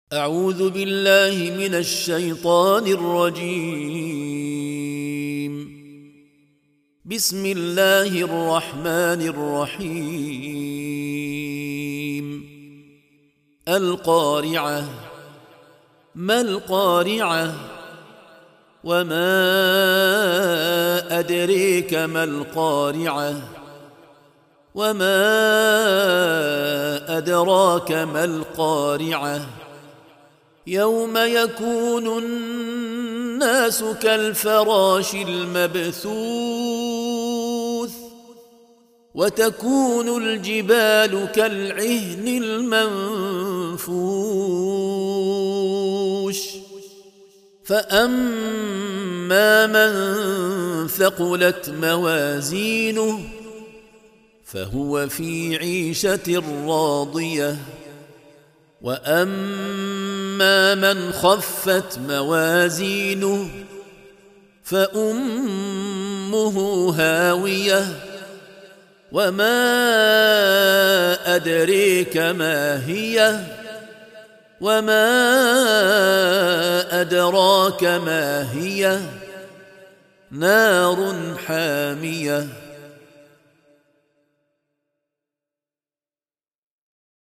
أعوذ بالله من الشيطان الرجيم. بسم الله الرحمن الرحيم. القارعة. ما القارعة؟ وما أدريك ما القارعة؟ وما أدراك ما القارعة؟ يوم يكون الناس كالفراش المبثوث وتكون الجبال كالعهن المنفوش فأما من ثقلت موازينه فهو في عيشة راضية وأما من خفت موازينه فأمه هاوية وما أدريك ما هي وما أدراك ما هي نار حامية